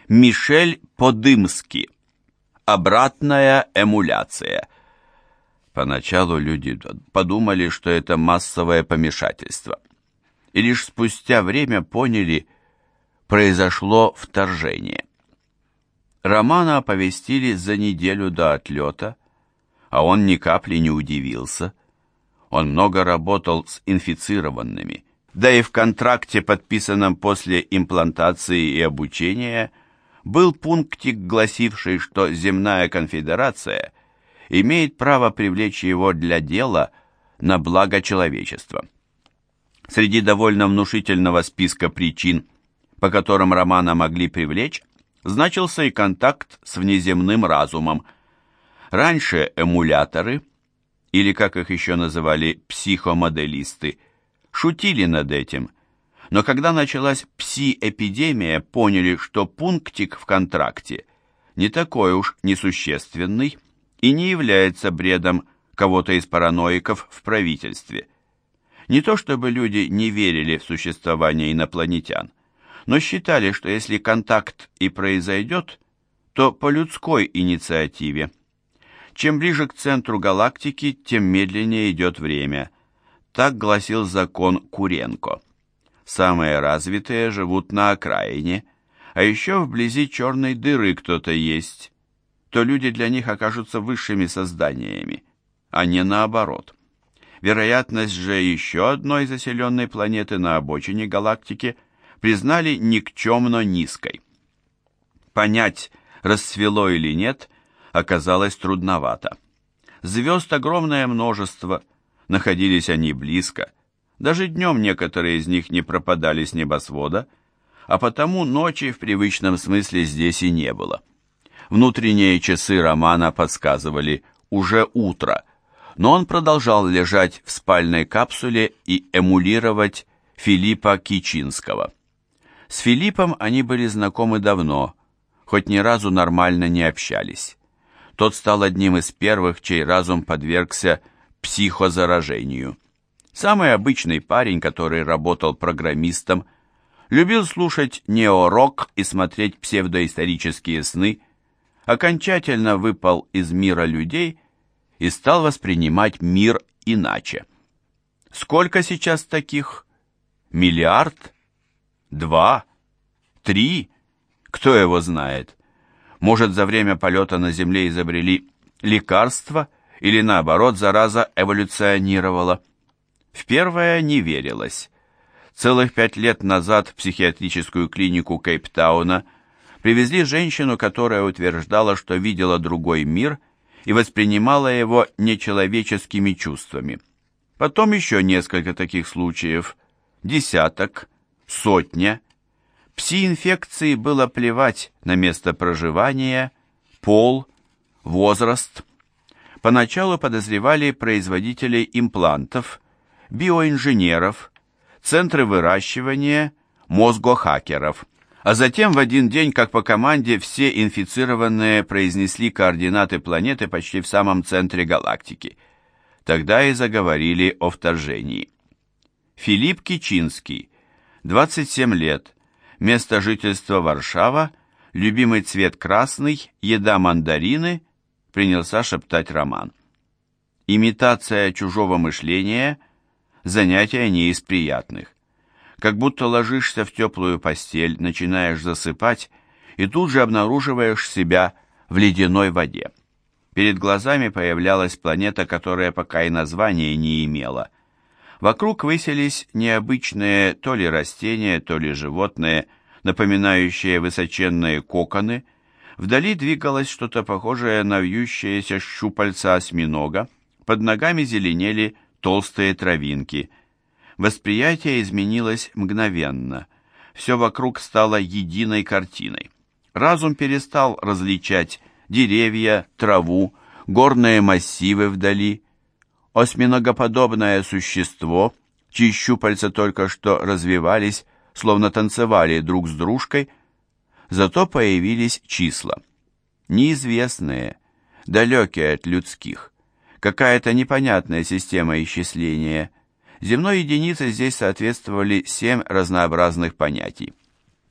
Мишель Подымский. Обратная эмуляция. Поначалу люди подумали, что это массовое помешательство. И лишь спустя время поняли, произошло вторжение. Романа оповестили за неделю до отлета, а он ни капли не удивился. Он много работал с инфицированными, да и в контракте, подписанном после имплантации и обучения, был пунктик, гласивший, что Земная конфедерация имеет право привлечь его для дела на благо человечества. Среди довольно внушительного списка причин, по которым Романа могли привлечь, значился и контакт с внеземным разумом. Раньше эмуляторы, или как их еще называли психомоделисты, шутили над этим, но когда началась пси-эпидемия, поняли, что пунктик в контракте не такой уж несущественный и не является бредом кого-то из параноиков в правительстве. Не то чтобы люди не верили в существование инопланетян, но считали, что если контакт и произойдет, то по людской инициативе. Чем ближе к центру галактики, тем медленнее идет время. Так гласил закон Куренко. Самые развитые живут на окраине, а еще вблизи черной дыры кто-то есть. То люди для них окажутся высшими созданиями, а не наоборот. Вероятность же еще одной заселенной планеты на обочине галактики признали никчемно низкой. Понять, расцвело или нет, оказалось трудновато. Звезд огромное множество, находились они близко. Даже днем некоторые из них не пропадали с небосвода, а потому ночи в привычном смысле здесь и не было. Внутренние часы Романа подсказывали уже утро, но он продолжал лежать в спальной капсуле и эмулировать Филиппа Кичинского. С Филиппом они были знакомы давно, хоть ни разу нормально не общались. Тот стал одним из первых, чей разум подвергся психозаражению. Самый обычный парень, который работал программистом, любил слушать неорок и смотреть псевдоисторические сны, окончательно выпал из мира людей и стал воспринимать мир иначе. Сколько сейчас таких? Миллиард? 2? 3? Кто его знает? Может, за время полета на Земле изобрели лекарство, или наоборот, зараза эволюционировала? В первое не верилось. Целых 5 лет назад в психиатрическую клинику Кейптауна привезли женщину, которая утверждала, что видела другой мир и воспринимала его нечеловеческими чувствами. Потом еще несколько таких случаев, десяток, сотня. Пси-инфекции было плевать на место проживания, пол, возраст. Поначалу подозревали производителей имплантов, биоинженеров, центры выращивания, мозгохакеров. А затем в один день, как по команде, все инфицированные произнесли координаты планеты почти в самом центре галактики. Тогда и заговорили о вторжении. Филипп Кичинский, 27 лет, место жительства Варшава, любимый цвет красный, еда мандарины, принялся шептать Роман. Имитация чужого мышления – занятие не из приятных. Как будто ложишься в теплую постель, начинаешь засыпать и тут же обнаруживаешь себя в ледяной воде. Перед глазами появлялась планета, которая пока и названия не имела. Вокруг высились необычные то ли растения, то ли животные, напоминающие высоченные коконы. Вдали двигалось что-то похожее на вьющееся щупальца осьминога, под ногами зеленели толстые травинки. Восприятие изменилось мгновенно. Все вокруг стало единой картиной. Разум перестал различать деревья, траву, горные массивы вдали. Осьминогоподобное существо, чьи щупальца только что развивались, словно танцевали друг с дружкой, зато появились числа. Неизвестные, далекие от людских. Какая-то непонятная система исчисления. Земной единице здесь соответствовали 7 разнообразных понятий.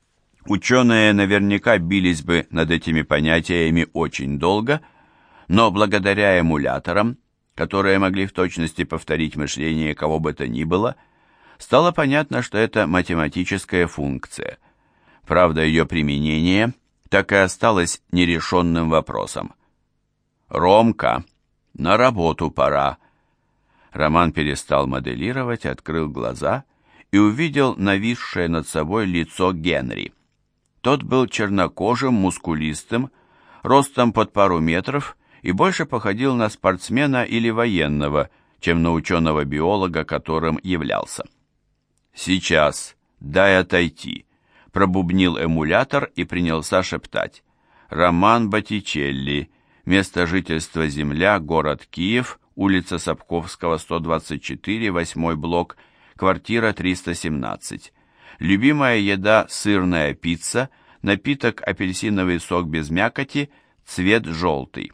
Ученые наверняка бились бы над этими понятиями очень долго, но благодаря эмуляторам, которые могли в точности повторить мышление кого бы то ни было, стало понятно, что это математическая функция. Правда, ее применение так и осталось нерешенным вопросом. «Ромка, на работу пора». Роман перестал моделировать, открыл глаза и увидел нависшее над собой лицо Генри. Тот был чернокожим, мускулистым, ростом под пару метров и больше походил на спортсмена или военного, чем на ученого-биолога, которым являлся. «Сейчас, дай отойти», — пробубнил эмулятор и принялся шептать. «Роман Боттичелли, место жительства Земля, город Киев, улица Сапковского, 124, 8 блок, квартира 317. Любимая еда – сырная пицца, напиток – апельсиновый сок без мякоти, цвет желтый».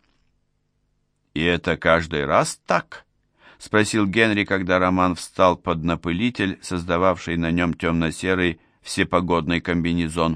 «И это каждый раз так?» — спросил Генри, когда Роман встал под напылитель, создававший на нем темно-серый всепогодный комбинезон.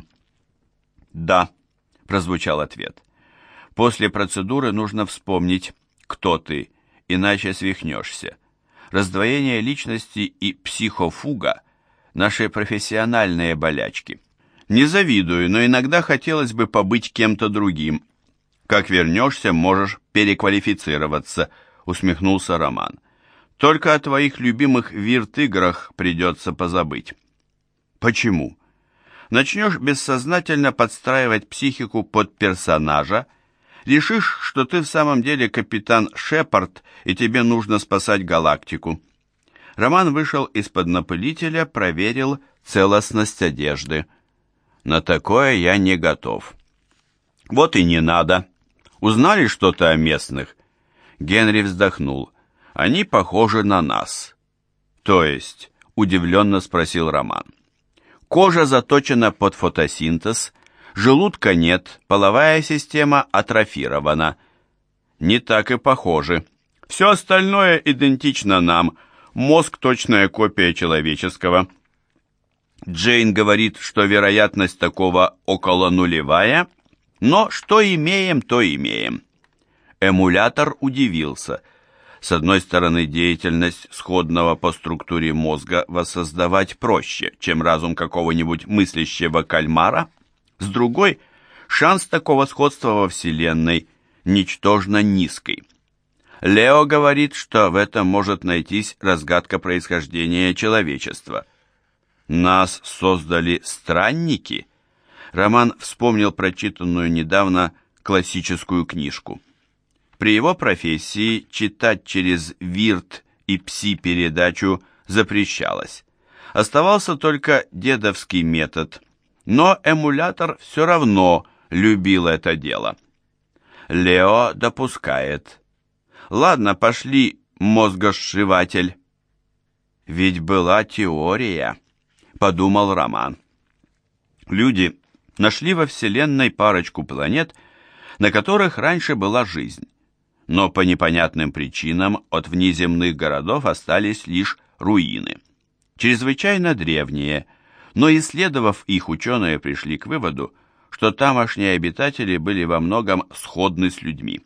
«Да», — прозвучал ответ. «После процедуры нужно вспомнить, кто ты, иначе свихнешься. Раздвоение личности и психофуга – наши профессиональные болячки. Не завидую, но иногда хотелось бы побыть кем-то другим. Как вернешься, можешь переквалифицироваться», – усмехнулся Роман. «Только о твоих любимых вирт-играх придется позабыть». «Почему?» «Начнешь бессознательно подстраивать психику под персонажа, решишь, что ты в самом деле капитан Шепард, и тебе нужно спасать галактику». Роман вышел из-под напылителя, проверил целостность одежды. «На такое я не готов». «Вот и не надо. Узнали что-то о местных?» Генри вздохнул. «Они похожи на нас». «То есть?» – удивленно спросил Роман. «Кожа заточена под фотосинтез, желудка нет, половая система атрофирована». «Не так и похожи. Все остальное идентично нам, мозг – точная копия человеческого». Джейн говорит, что вероятность такого около нулевая, но что имеем, то имеем. Эмулятор удивился. С одной стороны, деятельность сходного по структуре мозга воссоздавать проще, чем разум какого-нибудь мыслящего кальмара. С другой, шанс такого сходства во Вселенной ничтожно низкий. Лео говорит, что в этом может найтись разгадка происхождения человечества. Нас создали странники? Роман вспомнил прочитанную недавно классическую книжку. При его профессии читать через ВИРТ и ПСИ-передачу запрещалось. Оставался только дедовский метод, но эмулятор все равно любил это дело. Лео допускает. «Ладно, пошли, мозгосшиватель». «Ведь была теория», — подумал Роман. Люди нашли во Вселенной парочку планет, на которых раньше была жизнь. Но по непонятным причинам от внеземных городов остались лишь руины. Чрезвычайно древние, но исследовав их, ученые пришли к выводу, что тамошние обитатели были во многом сходны с людьми.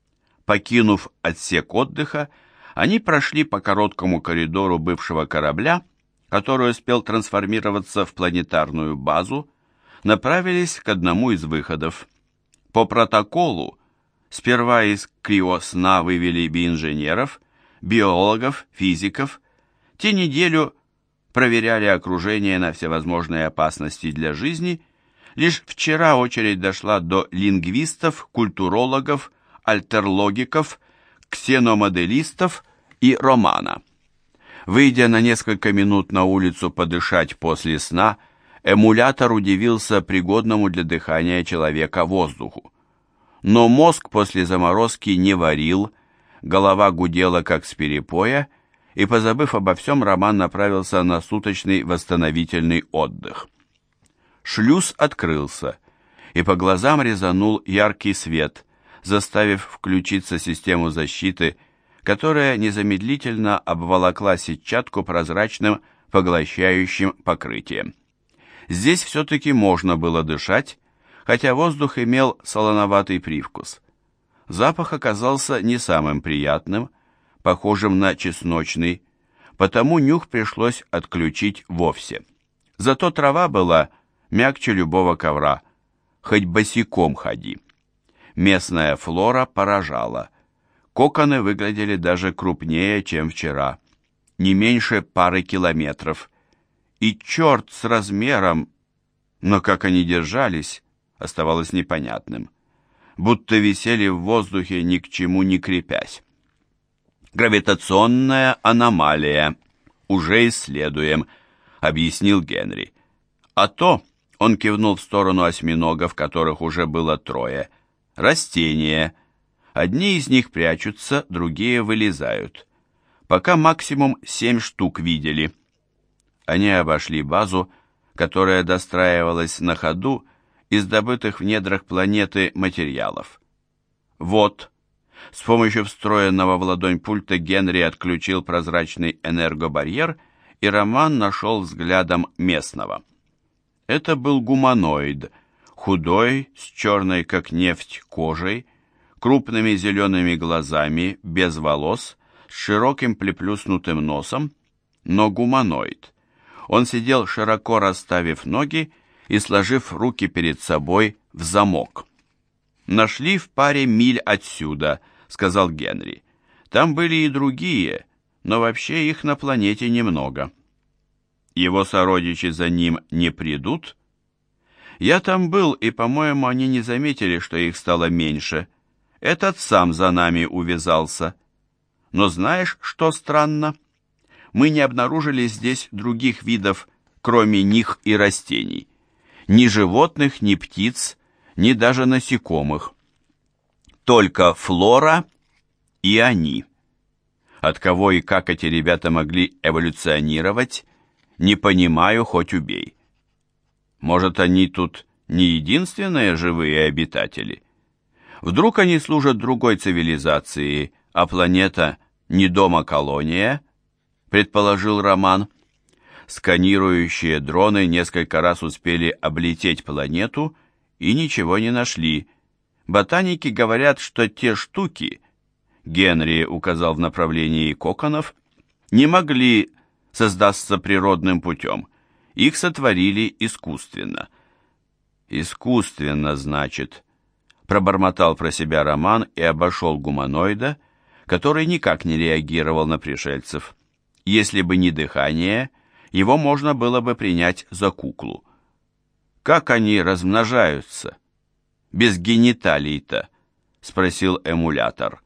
Покинув отсек отдыха, они прошли по короткому коридору бывшего корабля, который успел трансформироваться в планетарную базу, направились к одному из выходов. По протоколу сперва из криосна вывели биоинженеров, биологов, физиков. Те неделю проверяли окружение на всевозможные опасности для жизни. Лишь вчера очередь дошла до лингвистов, культурологов, альтерлогиков, ксеномоделистов и Романа. Выйдя на несколько минут на улицу подышать после сна, эмулятор удивился пригодному для дыхания человека воздуху. Но мозг после заморозки не варил, голова гудела как с перепоя, и, позабыв обо всем, Роман направился на суточный восстановительный отдых. Шлюз открылся, и по глазам резанул яркий свет, заставив включиться систему защиты, которая незамедлительно обволокла сетчатку прозрачным поглощающим покрытием. Здесь все-таки можно было дышать, хотя воздух имел солоноватый привкус. Запах оказался не самым приятным, похожим на чесночный, потому нюх пришлось отключить вовсе. Зато трава была мягче любого ковра, хоть босиком ходи. Местная флора поражала. Коконы выглядели даже крупнее, чем вчера, не меньше пары километров. И черт с размером, но как они держались, оставалось непонятным. Будто висели в воздухе, ни к чему не крепясь. «Гравитационная аномалия. Уже исследуем», — объяснил Генри. «А то», — он кивнул в сторону осьминогов, которых уже было 3, — «растения. Одни из них прячутся, другие вылезают. Пока максимум 7 штук видели». Они обошли базу, которая достраивалась на ходу из добытых в недрах планеты материалов. «Вот». С помощью встроенного в ладонь пульта Генри отключил прозрачный энергобарьер, и Роман нашел взглядом местного. Это был гуманоид, худой, с черной как нефть кожей, крупными зелеными глазами, без волос, с широким приплюснутым носом, но гуманоид. Он сидел, широко расставив ноги и сложив руки перед собой в замок. «Нашли в паре миль отсюда», — сказал Генри. «Там были и другие, но вообще их на планете немного». «Его сородичи за ним не придут?» «Я там был, и, по-моему, они не заметили, что их стало меньше. Этот сам за нами увязался. Но знаешь, что странно? Мы не обнаружили здесь других видов, кроме них и растений. Ни животных, ни птиц, ни даже насекомых. Только флора и они. От кого и как эти ребята могли эволюционировать, не понимаю, хоть убей. Может, они тут не единственные живые обитатели? Вдруг они служат другой цивилизации, а планета не дома-колония, предположил Роман. Сканирующие дроны несколько раз успели облететь планету и ничего не нашли. Ботаники говорят, что те штуки, Генри указал в направлении коконов, не могли создаться природным путем. Их сотворили искусственно. «Искусственно, значит», — пробормотал про себя Роман и обошел гуманоида, который никак не реагировал на пришельцев. Если бы не дыхание, его можно было бы принять за куклу. «Как они размножаются? Без гениталий-то?» — спросил эмулятор.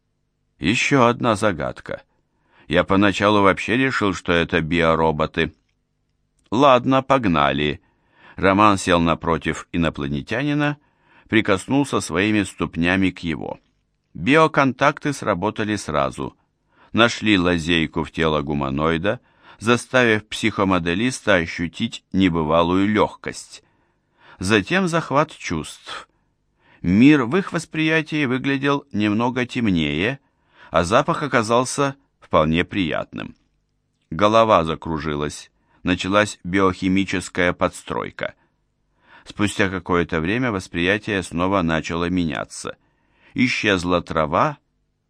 «Еще одна загадка. Я поначалу вообще решил, что это биороботы». «Ладно, погнали». Роман сел напротив инопланетянина, прикоснулся своими ступнями к его. Биоконтакты сработали сразу. Нашли лазейку в тело гуманоида, заставив психомоделиста ощутить небывалую легкость. Затем захват чувств. Мир в их восприятии выглядел немного темнее, а запах оказался вполне приятным. Голова закружилась, началась биохимическая подстройка. Спустя какое-то время восприятие снова начало меняться. Исчезла трава,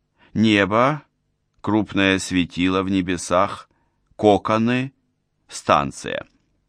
небо, крупное светило в небесах, коконы, станция.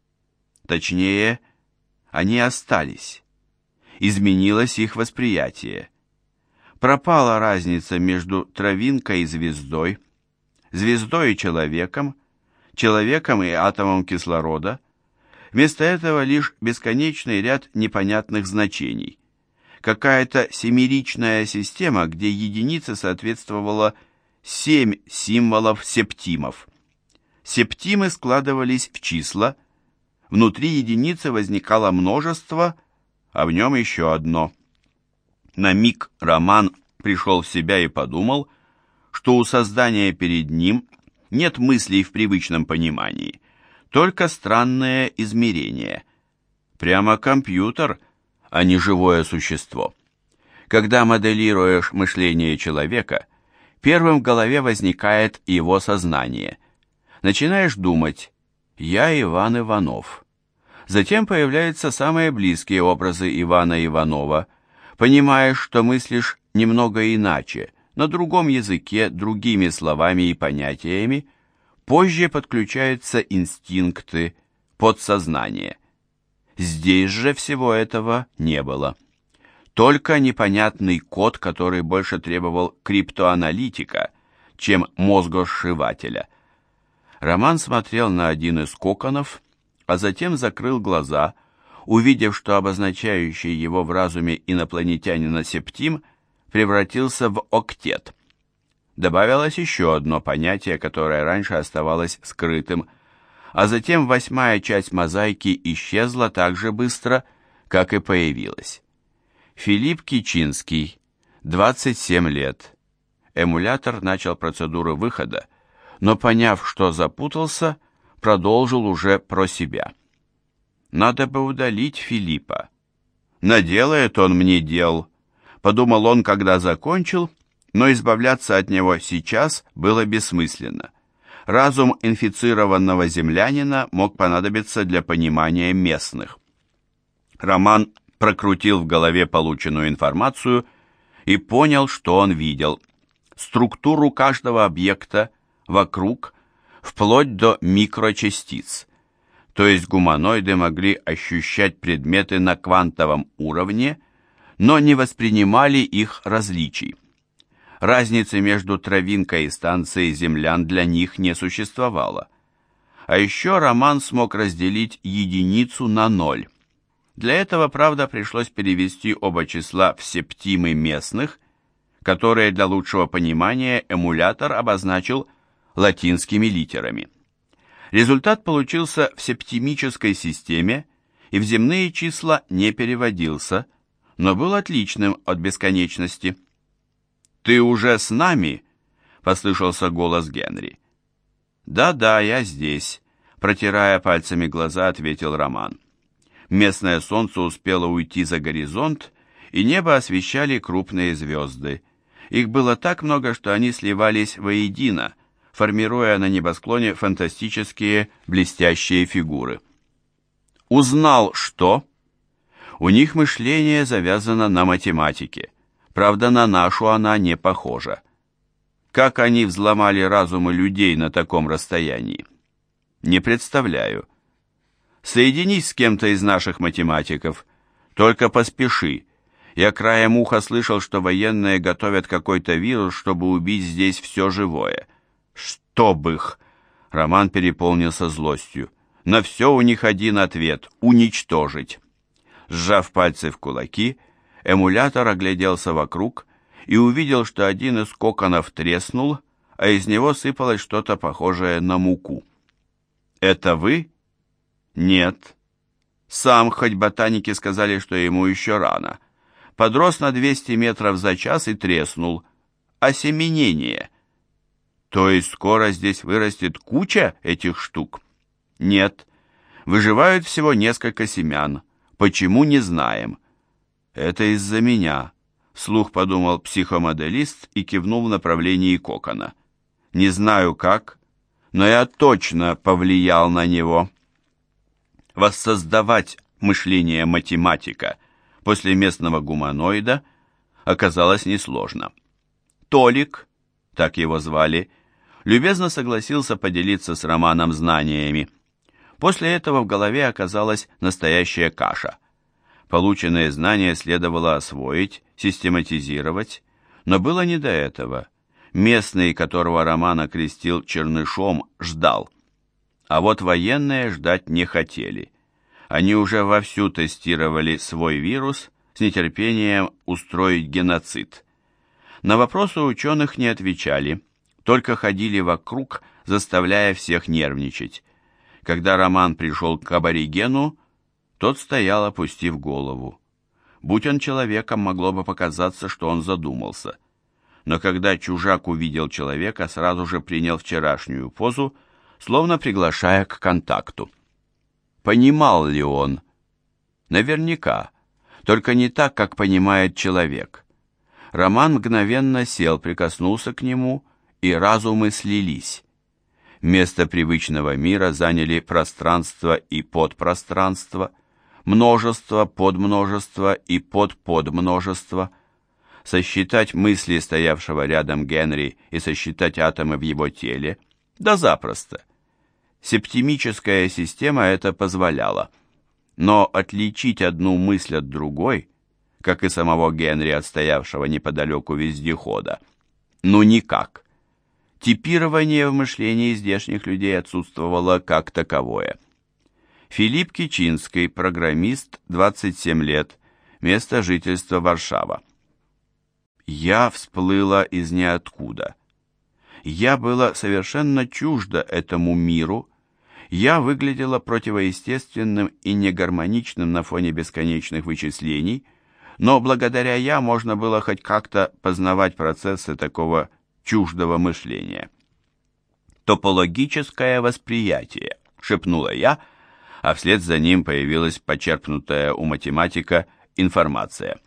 Точнее, они остались. Изменилось их восприятие. Пропала разница между травинкой и звездой, звездой и человеком, человеком и атомом кислорода. Вместо этого лишь бесконечный ряд непонятных значений. Какая-то семеричная система, где единица соответствовала 7 символов септимов. Септимы складывались в числа, внутри единицы возникало множество, а в нем еще одно. На миг Роман пришел в себя и подумал, что у создания перед ним нет мыслей в привычном понимании, только странное измерение. Прямо компьютер, а не живое существо. Когда моделируешь мышление человека, первым в голове возникает его сознание. Начинаешь думать: «Я Иван Иванов». Затем появляются самые близкие образы Ивана Иванова. Понимаешь, что мыслишь немного иначе, на другом языке, другими словами и понятиями. Позже подключаются инстинкты, подсознание. Здесь же всего этого не было. Только непонятный код, который больше требовал криптоаналитика, чем мозгосшивателя. Роман смотрел на один из коконов, а затем закрыл глаза, увидев, что обозначающий его в разуме инопланетянина септим превратился в октет. Добавилось еще одно понятие, которое раньше оставалось скрытым, а затем 8-я часть мозаики исчезла так же быстро, как и появилась. Филипп Кичинский, 27 лет. Эмулятор начал процедуру выхода, но, поняв, что запутался, продолжил уже про себя. «Надо бы удалить Филиппа. Наделает он мне дел», — подумал он, когда закончил, но избавляться от него сейчас было бессмысленно. Разум инфицированного землянина мог понадобиться для понимания местных. Роман прокрутил в голове полученную информацию и понял, что он видел. Структуру каждого объекта вокруг, вплоть до микрочастиц. То есть гуманоиды могли ощущать предметы на квантовом уровне, но не воспринимали их различий. Разницы между травинкой и станцией землян для них не существовало. А еще Роман смог разделить единицу на 0. Для этого, правда, пришлось перевести оба числа в септимы местных, которые для лучшего понимания эмулятор обозначил латинскими литерами. Результат получился в септимической системе и в земные числа не переводился, но был отличным от бесконечности. «Ты уже с нами?» — послышался голос Генри. «Да-да, я здесь», — протирая пальцами глаза, ответил Роман. Местное солнце успело уйти за горизонт, и небо освещали крупные звезды. Их было так много, что они сливались воедино, формируя на небосклоне фантастические блестящие фигуры. Узнал, что? У них мышление завязано на математике. Правда, на нашу она не похожа. Как они взломали разумы людей на таком расстоянии? Не представляю. Соединись с кем-то из наших математиков. Только поспеши. Я краем уха слышал, что военные готовят какой-то вирус, чтобы убить здесь все живое. Чтоб их! Роман переполнился злостью. На все у них один ответ — уничтожить. Сжав пальцы в кулаки, эмулятор огляделся вокруг и увидел, что один из коконов треснул, а из него сыпалось что-то похожее на муку. «Это вы?» «Нет». Сам, хоть ботаники сказали, что ему еще рано. Подрос на 200 метров за час и треснул. Осеменение. То есть скоро здесь вырастет куча этих штук? Нет. Выживают всего несколько семян. Почему, не знаем. Это из-за меня, вслух подумал психомоделист и кивнул в направлении кокона. Не знаю как, но я точно повлиял на него. Воссоздавать мышление математика после местного гуманоида оказалось несложно. Толик, так его звали, любезно согласился поделиться с Романом знаниями. После этого в голове оказалась настоящая каша. Полученные знания следовало освоить, систематизировать, но было не до этого. Местный, которого Роман окрестил Чернышом, ждал. А вот военные ждать не хотели. Они уже вовсю тестировали свой вирус, с нетерпением устроить геноцид. На вопросы ученых не отвечали, только ходили вокруг, заставляя всех нервничать. Когда Роман пришел к аборигену, тот стоял, опустив голову. Будь он человеком, могло бы показаться, что он задумался. Но когда чужак увидел человека, сразу же принял вчерашнюю позу, словно приглашая к контакту. Понимал ли он? Наверняка, только не так, как понимает человек. Роман мгновенно сел, прикоснулся к нему, и разумы слились. Место привычного мира заняли пространство и подпространство, множество, подмножество и подподмножество. Сосчитать мысли стоявшего рядом Генри и сосчитать атомы в его теле? Да запросто. Септимическая система это позволяла. Но отличить одну мысль от другой, как и самого Генри от стоявшего неподалеку вездехода, ну никак. Типирование в мышлении здешних людей отсутствовало как таковое. Филипп Кичинский, программист, 27 лет, место жительства Варшава. Я всплыла из ниоткуда. Я была совершенно чужда этому миру. Я выглядела противоестественным и негармоничным на фоне бесконечных вычислений, но благодаря я можно было хоть как-то познавать процессы такого чуждого мышления. «Топологическое восприятие», — шепнула я, а вслед за ним появилась почерпнутая у математика информация.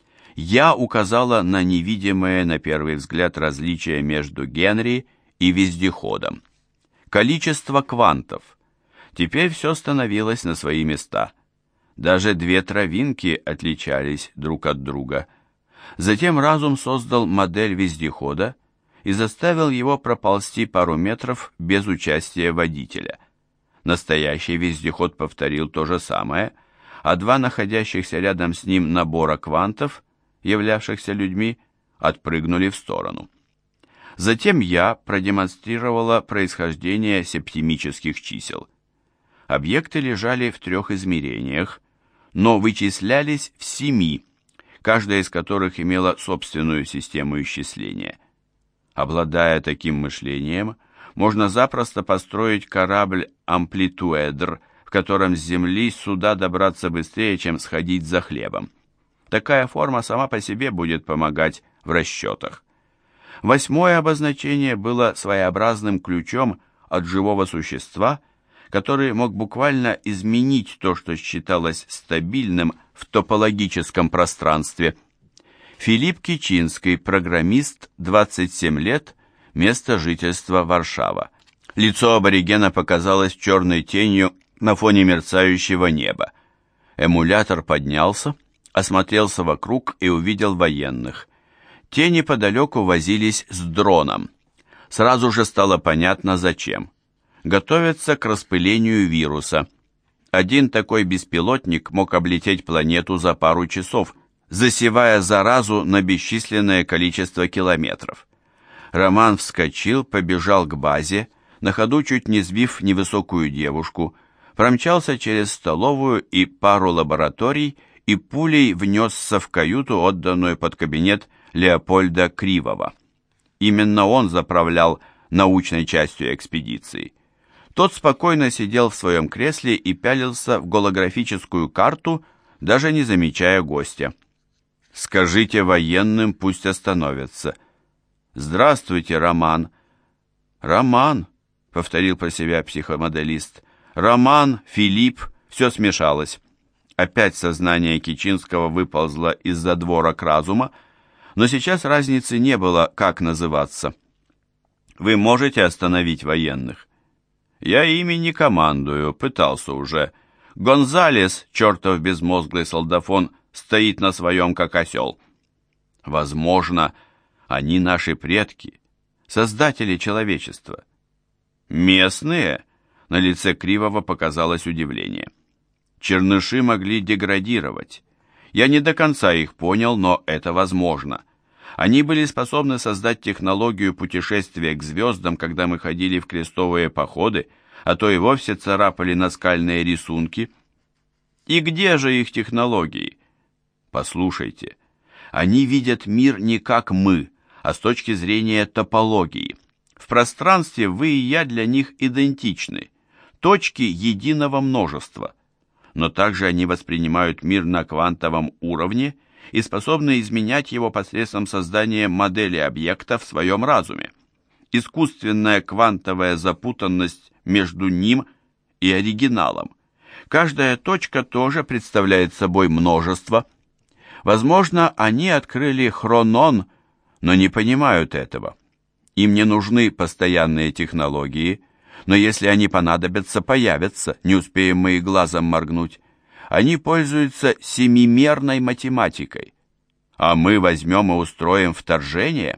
Я указала на невидимое на первый взгляд различие между Генри и вездеходом. Количество квантов. Теперь все становилось на свои места. Даже две травинки отличались друг от друга. Затем разум создал модель вездехода и заставил его проползти пару метров без участия водителя. Настоящий вездеход повторил то же самое, а два находящихся рядом с ним набора квантов, являвшихся людьми, отпрыгнули в сторону. Затем я продемонстрировала происхождение септимических чисел. Объекты лежали в 3 измерениях, но вычислялись в 7, каждая из которых имела собственную систему исчисления. Обладая таким мышлением, можно запросто построить корабль «Амплитуэдр», в котором с Земли сюда добраться быстрее, чем сходить за хлебом. Такая форма сама по себе будет помогать в расчетах. 8-е обозначение было своеобразным ключом от живого существа, который мог буквально изменить то, что считалось стабильным в топологическом пространстве. Филипп Кичинский, программист, 27 лет, место жительства Варшава. Лицо аборигена показалось черной тенью на фоне мерцающего неба. Эмулятор поднялся, осмотрелся вокруг и увидел военных. Те неподалеку возились с дроном. Сразу же стало понятно, зачем. Готовятся к распылению вируса. Один такой беспилотник мог облететь планету за пару часов, засевая заразу на бесчисленное количество километров. Роман вскочил, побежал к базе, на ходу чуть не сбив невысокую девушку, промчался через столовую и пару лабораторий и пулей внесся в каюту, отданную под кабинет Леопольда Кривого. Именно он заправлял научной частью экспедиции. Тот спокойно сидел в своем кресле и пялился в голографическую карту, даже не замечая гостя. «Скажите военным, пусть остановятся». «Здравствуйте, Роман». «Роман», — повторил про себя психомоделист. «Роман, Филипп, все смешалось». Опять сознание Кичинского выползло из задворок разума, но сейчас разницы не было, как называться. «Вы можете остановить военных?» «Я ими не командую, пытался уже. Гонзалес, чертов безмозглый солдафон, стоит на своем, как осел». «Возможно, они наши предки, создатели человечества». «Местные?» — на лице Кривого показалось удивление. «Черныши могли деградировать. Я не до конца их понял, но это возможно. Они были способны создать технологию путешествия к звездам, когда мы ходили в крестовые походы, а то и вовсе царапали наскальные рисунки. И где же их технологии? Послушайте, они видят мир не как мы, а с точки зрения топологии. В пространстве вы и я для них идентичны, точки единого множества. Но также они воспринимают мир на квантовом уровне и способны изменять его посредством создания модели объекта в своем разуме. Искусственная квантовая запутанность между ним и оригиналом. Каждая точка тоже представляет собой множество. Возможно, они открыли хронон, но не понимают этого. Им не нужны постоянные технологии, Но если они понадобятся, появятся, не успеем мы и глазом моргнуть. Они пользуются семимерной математикой. А мы возьмем и устроим вторжение?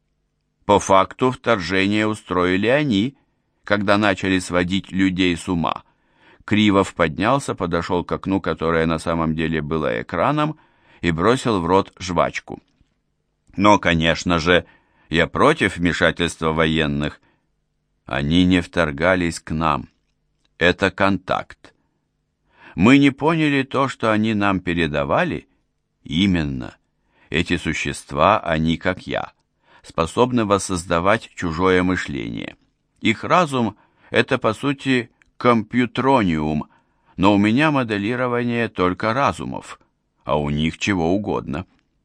По факту вторжение устроили они, когда начали сводить людей с ума. Кривов поднялся, подошел к окну, которое на самом деле было экраном, и бросил в рот жвачку. Но, конечно же, я против вмешательства военных. Они не вторгались к нам. Это контакт. Мы не поняли то, что они нам передавали? Именно. Эти существа, они, как я, способны воссоздавать чужое мышление. Их разум — это, по сути, компьютрониум, но у меня моделирование только разумов, а у них чего угодно.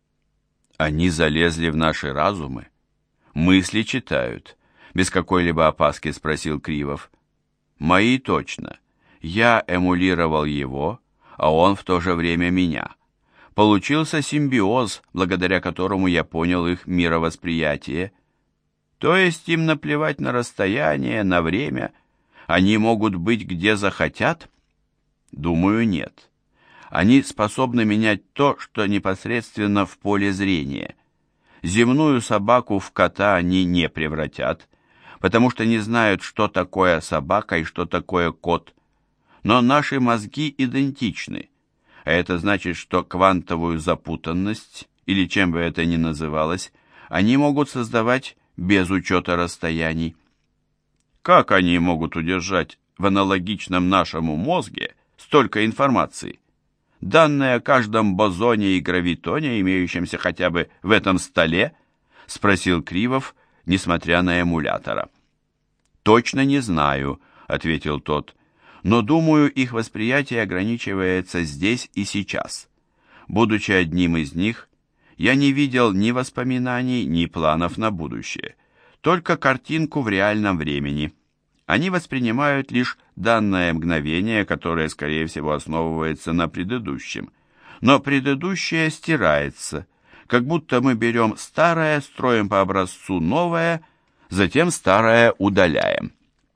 Они залезли в наши разумы, мысли читают. Без какой-либо опаски спросил Кривов. Мои точно. Я эмулировал его, а он в то же время меня. Получился симбиоз, благодаря которому я понял их мировосприятие. То есть им наплевать на расстояние, на время. Они могут быть где захотят? Думаю, нет. Они способны менять то, что непосредственно в поле зрения. Земную собаку в кота они не превратят, потому что не знают, что такое собака и что такое кот. Но наши мозги идентичны, а это значит, что квантовую запутанность, или чем бы это ни называлось, они могут создавать без учета расстояний. Как они могут удержать в аналогичном нашему мозге столько информации? Данные о каждом бозоне и гравитоне, имеющемся хотя бы в этом столе? Спросил Кривов, несмотря на эмулятора. «Точно не знаю», — ответил тот, «но, думаю, их восприятие ограничивается здесь и сейчас. Будучи одним из них, я не видел ни воспоминаний, ни планов на будущее, только картинку в реальном времени. Они воспринимают лишь данное мгновение, которое, скорее всего, основывается на предыдущем. Но предыдущее стирается, как будто мы берем старое, строим по образцу новое, затем старое удаляем.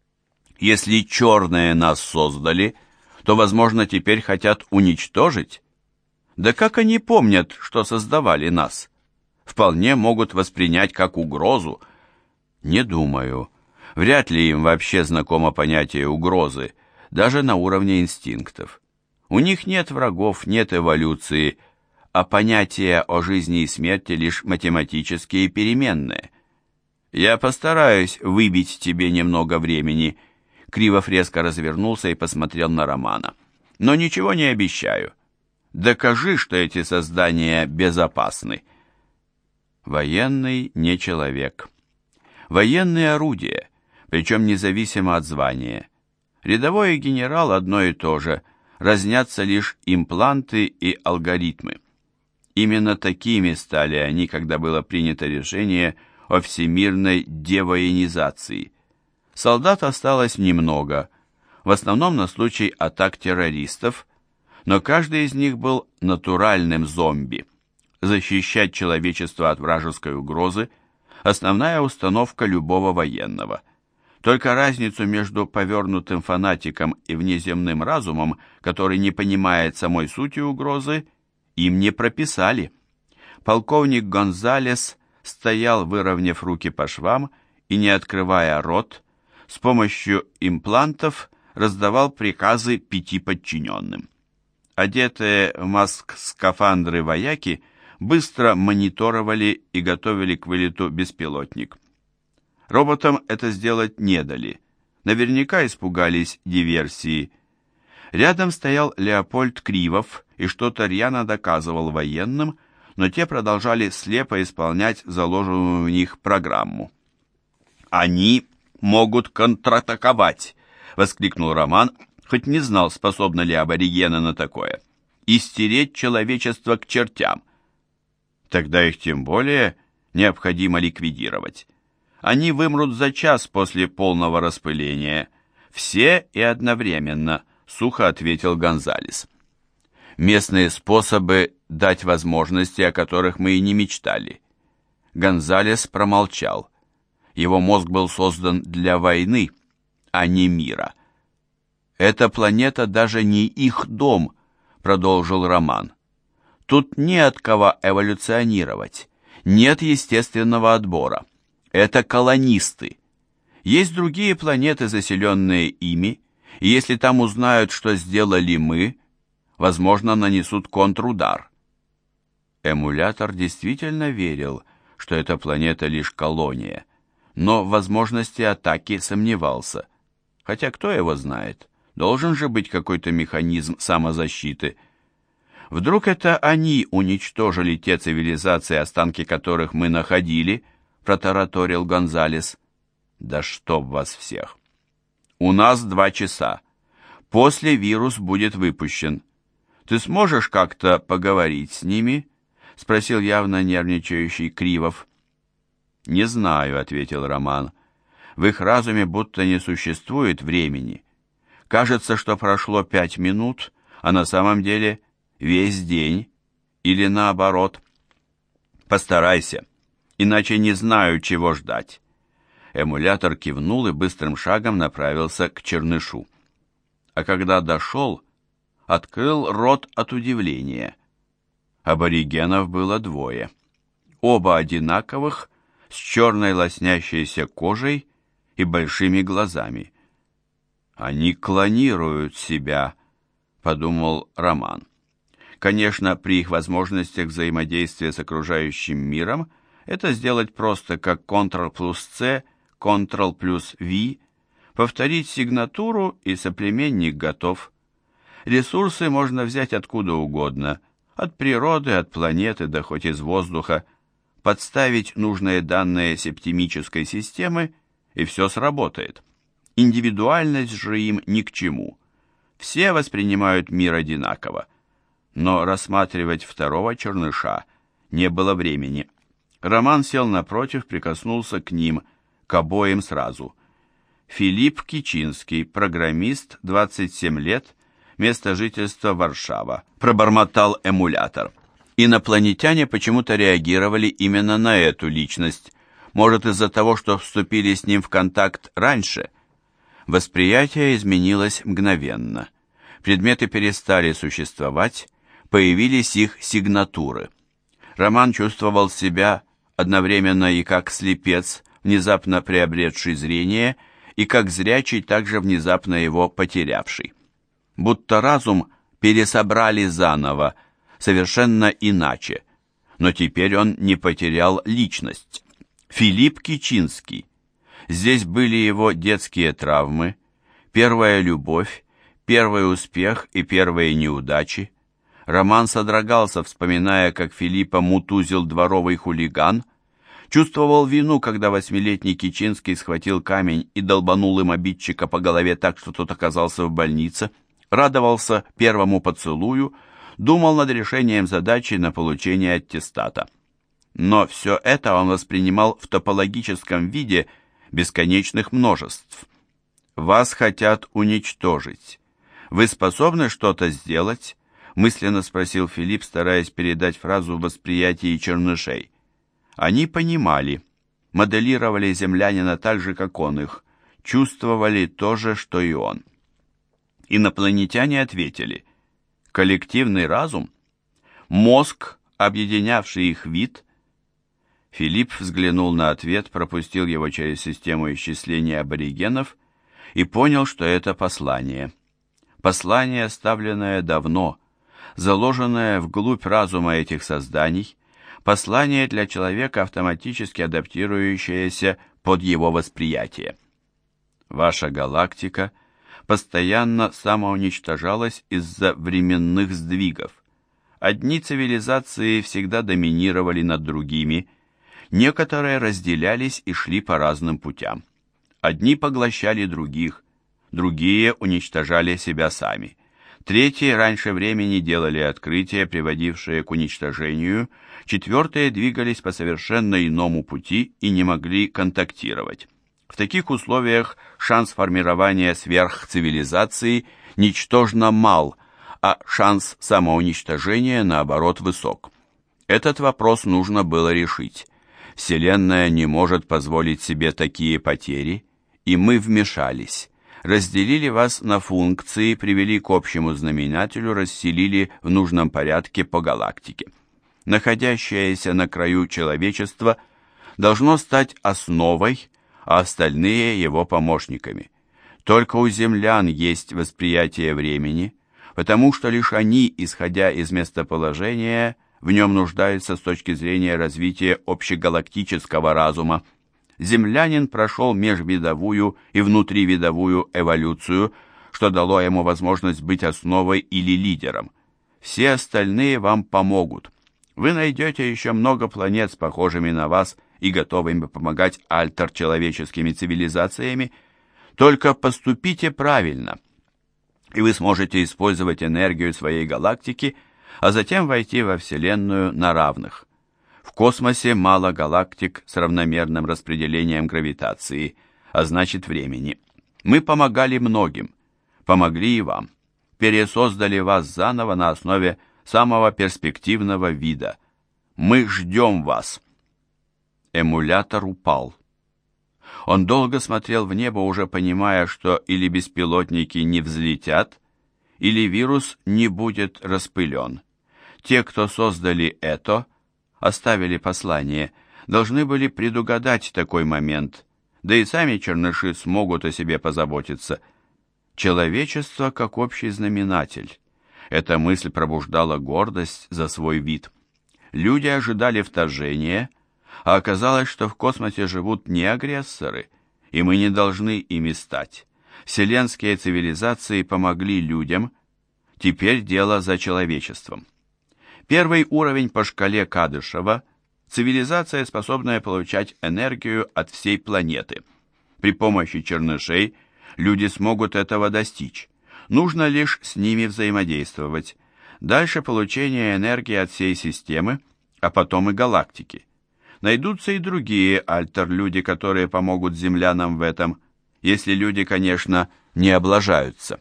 Если черные нас создали, то, возможно, теперь хотят уничтожить. Да как они помнят, что создавали нас? Вполне могут воспринять как угрозу. Не думаю. Вряд ли им вообще знакомо понятие угрозы, даже на уровне инстинктов. У них нет врагов, нет эволюции, а понятия о жизни и смерти лишь математические переменные. Я постараюсь выбить тебе немного времени. Кривов резко развернулся и посмотрел на Романа. Но ничего не обещаю. Докажи, что эти создания безопасны. Военный не человек. Военные орудия, причем независимо от звания. Рядовой и генерал одно и то же, разнятся лишь импланты и алгоритмы. Именно такими стали они, когда было принято решение о всемирной девоенизации. Солдат осталось немного, в основном на случай атак террористов, но каждый из них был натуральным зомби. Защищать человечество от вражеской угрозы – основная установка любого военного. Только разницу между повернутым фанатиком и внеземным разумом, который не понимает самой сути угрозы, им не прописали. Полковник Гонзалес стоял, выровняв руки по швам и, не открывая рот, с помощью имплантов раздавал приказы 5 подчиненным. Одетые в маск-скафандры вояки быстро мониторовали и готовили к вылету беспилотник. Роботам это сделать не дали. Наверняка испугались диверсии. Рядом стоял Леопольд Кривов и что-то рьяно доказывал военным, но те продолжали слепо исполнять заложенную в них программу. «Они могут контратаковать!» — воскликнул Роман, хоть не знал, способны ли аборигены на такое. «И стереть человечество к чертям!» Тогда их тем более необходимо ликвидировать. Они вымрут за час после полного распыления. Все и одновременно, сухо ответил Гонзалес. Местные способы дать возможности, о которых мы и не мечтали. Гонзалес промолчал. Его мозг был создан для войны, а не мира. «Эта планета даже не их дом», — продолжил Роман. «Тут не от кого эволюционировать, нет естественного отбора. Это колонисты. Есть другие планеты, заселенные ими, и если там узнают, что сделали мы, возможно, нанесут контрудар». Эмулятор действительно верил, что эта планета лишь колония, но в возможности атаки сомневался. Хотя кто его знает, должен же быть какой-то механизм самозащиты. Вдруг это они уничтожили те цивилизации, останки которых мы находили, протараторил Гонзалес. Да чтоб вас всех! У нас 2 часа. После вирус будет выпущен. Ты сможешь как-то поговорить с ними? Спросил явно нервничающий Кривов. «Не знаю», — ответил Роман. «В их разуме будто не существует времени. Кажется, что прошло 5 минут, а на самом деле весь день, или наоборот. Постарайся, иначе не знаю, чего ждать». Эмулятор кивнул и быстрым шагом направился к Чернышу. А когда дошел, открыл рот от удивления. Аборигенов было 2. Оба одинаковых, с черной лоснящейся кожей и большими глазами. «Они клонируют себя», — подумал Роман. Конечно, при их возможностях взаимодействия с окружающим миром это сделать просто как Ctrl+C, Ctrl+V, повторить сигнатуру, и соплеменник готов. Ресурсы можно взять откуда угодно, от природы, от планеты, да хоть из воздуха, подставить нужные данные септимической системы, и все сработает. Индивидуальность же им ни к чему. Все воспринимают мир одинаково. Но рассматривать второго черныша не было времени. Роман сел напротив, прикоснулся к ним, к обоим сразу. Филипп Кичинский, программист, 27 лет, место жительства Варшава, пробормотал эмулятор. Инопланетяне почему-то реагировали именно на эту личность. Может, из-за того, что вступили с ним в контакт раньше? Восприятие изменилось мгновенно. Предметы перестали существовать, появились их сигнатуры. Роман чувствовал себя одновременно и как слепец, внезапно приобретший зрение, и как зрячий, также внезапно его потерявший. Будто разум пересобрали заново, совершенно иначе, но теперь он не потерял личность. Филипп Кичинский. Здесь были его детские травмы, первая любовь, первый успех и первые неудачи. Роман содрогался, вспоминая, как Филиппа мутузил дворовый хулиган, чувствовал вину, когда 8-летний Кичинский схватил камень и долбанул им обидчика по голове так, что тот оказался в больнице, радовался первому поцелую, думал над решением задачи на получение аттестата. Но все это он воспринимал в топологическом виде бесконечных множеств. «Вас хотят уничтожить. Вы способны что-то сделать?» — мысленно спросил Филипп, стараясь передать фразу в восприятии чернышей. Они понимали, моделировали землянина так же, как он их, чувствовали то же, что и он. Инопланетяне ответили: коллективный разум, мозг, объединявший их вид. Филипп взглянул на ответ, пропустил его через систему исчисления аборигенов и понял, что это послание. Послание, оставленное давно, заложенное вглубь разума этих созданий, послание для человека, автоматически адаптирующееся под его восприятие. Ваша галактика постоянно самоуничтожалась из-за временных сдвигов. Одни цивилизации всегда доминировали над другими, некоторые разделялись и шли по разным путям. Одни поглощали других, другие уничтожали себя сами. Третьи раньше времени делали открытия, приводившие к уничтожению, четвертые двигались по совершенно иному пути и не могли контактировать. В таких условиях шанс формирования сверхцивилизации ничтожно мал, а шанс самоуничтожения, наоборот, высок. Этот вопрос нужно было решить. Вселенная не может позволить себе такие потери, и мы вмешались. разделили вас на функции, привели к общему знаменателю, расселили в нужном порядке по галактике. Находящееся на краю человечества должно стать основой, а остальные его помощниками. Только у землян есть восприятие времени, потому что лишь они, исходя из местоположения, в нем нуждаются с точки зрения развития общегалактического разума. Землянин прошел межвидовую и внутривидовую эволюцию, что дало ему возможность быть основой или лидером. Все остальные вам помогут. Вы найдете еще много планет с похожими на вас и готовыми помогать альтер-человеческими цивилизациями. Только поступите правильно, и вы сможете использовать энергию своей галактики, а затем войти во Вселенную на равных. В космосе мало галактик с равномерным распределением гравитации, а значит времени. Мы помогали многим, помогли и вам. Пересоздали вас заново на основе самого перспективного вида. Мы ждем вас. Эмулятор упал. Он долго смотрел в небо, уже понимая, что или беспилотники не взлетят, или вирус не будет распылен. Те, кто создали это, оставили послание, должны были предугадать такой момент, да и сами черныши смогут о себе позаботиться. Человечество как общий знаменатель. Эта мысль пробуждала гордость за свой вид. Люди ожидали вторжения, а оказалось, что в космосе живут не агрессоры, и мы не должны ими стать. Вселенские цивилизации помогли людям, теперь дело за человечеством. Первый уровень по шкале Кадышева – цивилизация, способная получать энергию от всей планеты. При помощи чернышей люди смогут этого достичь. Нужно лишь с ними взаимодействовать. Дальше получение энергии от всей системы, а потом и галактики. Найдутся и другие альтер-люди, которые помогут землянам в этом, если люди, конечно, не облажаются.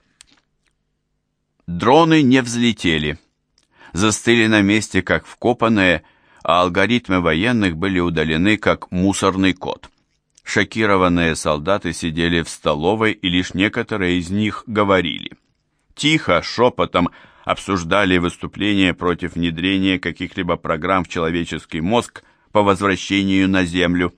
Дроны не взлетели. Застыли на месте, как вкопанные, а алгоритмы военных были удалены, как мусорный код. Шокированные солдаты сидели в столовой, и лишь некоторые из них говорили. Тихо, шепотом обсуждали выступления против внедрения каких-либо программ в человеческий мозг по возвращению на Землю.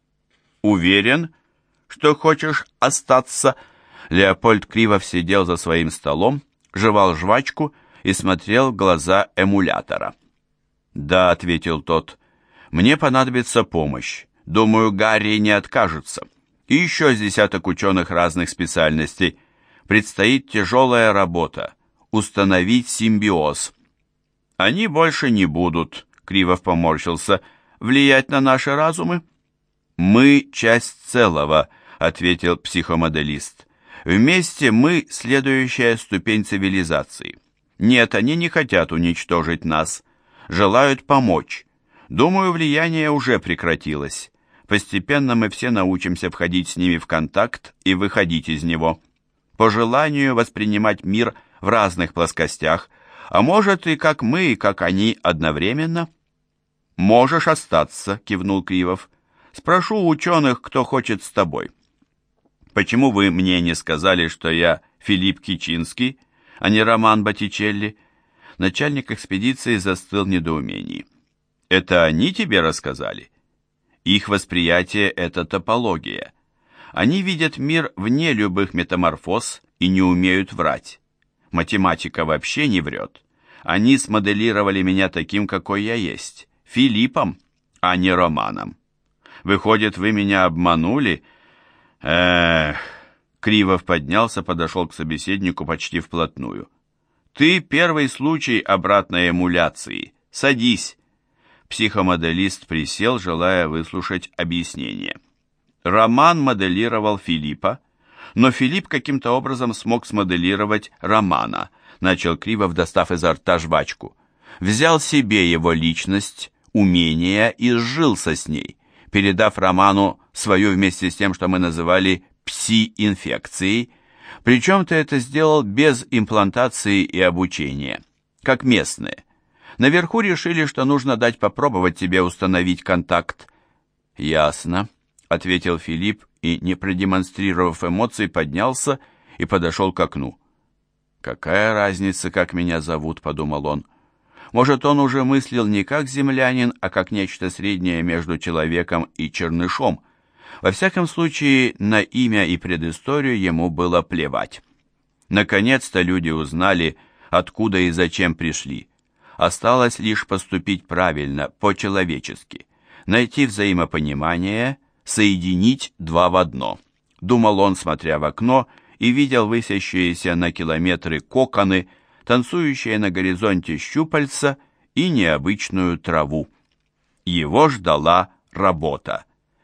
«Уверен, что хочешь остаться?» Леопольд Кривов сидел за своим столом, жевал жвачку и смотрел в глаза эмулятора. «Да», — ответил тот, — «мне понадобится помощь. Думаю, Гарри не откажется. И еще с десяток ученых разных специальностей. Предстоит тяжелая работа — установить симбиоз». «Они больше не будут», — Кривов поморщился, — «влиять на наши разумы?» «Мы — часть целого», — ответил психомоделист. «Вместе мы — следующая ступень цивилизации. Нет, они не хотят уничтожить нас, желают помочь. Думаю, влияние уже прекратилось. Постепенно мы все научимся входить с ними в контакт и выходить из него. По желанию воспринимать мир в разных плоскостях, а может и как мы, и как они одновременно». «Можешь остаться», — кивнул Кривов. «Спрошу у ученых, кто хочет с тобой». «Почему вы мне не сказали, что я Филипп Кичинский, а не Роман Боттичелли?» Начальник экспедиции застыл в недоумении. «Это они тебе рассказали?» Их восприятие — это топология. Они видят мир вне любых метаморфоз и не умеют врать. Математика вообще не врет. Они смоделировали меня таким, какой я есть, Филиппом, а не Романом. Выходит, вы меня обманули? Эх... Кривов поднялся, подошел к собеседнику почти вплотную. «Ты первый случай обратной эмуляции. Садись». Психомоделист присел, желая выслушать объяснение. Роман моделировал Филиппа, но Филипп каким-то образом смог смоделировать Романа, начал Кривов, достав изо рта жвачку. Взял себе его личность, умения и сжился с ней, передав Роману свою вместе с тем, что мы называли пси-инфекцией, причем ты это сделал без имплантации и обучения, как местные. Наверху решили, что нужно дать попробовать тебе установить контакт. «Ясно», — ответил Филипп и, не продемонстрировав эмоций, поднялся и подошел к окну. «Какая разница, как меня зовут?» — подумал он. Может, он уже мыслил не как землянин, а как нечто среднее между человеком и чернышом. Во всяком случае, на имя и предысторию ему было плевать. Наконец-то люди узнали, откуда и зачем пришли. Осталось лишь поступить правильно, по-человечески. Найти взаимопонимание, соединить два в одно. Думал он, смотря в окно, и видел высящиеся на километры коконы, танцующие на горизонте щупальца и необычную траву. Его ждала работа.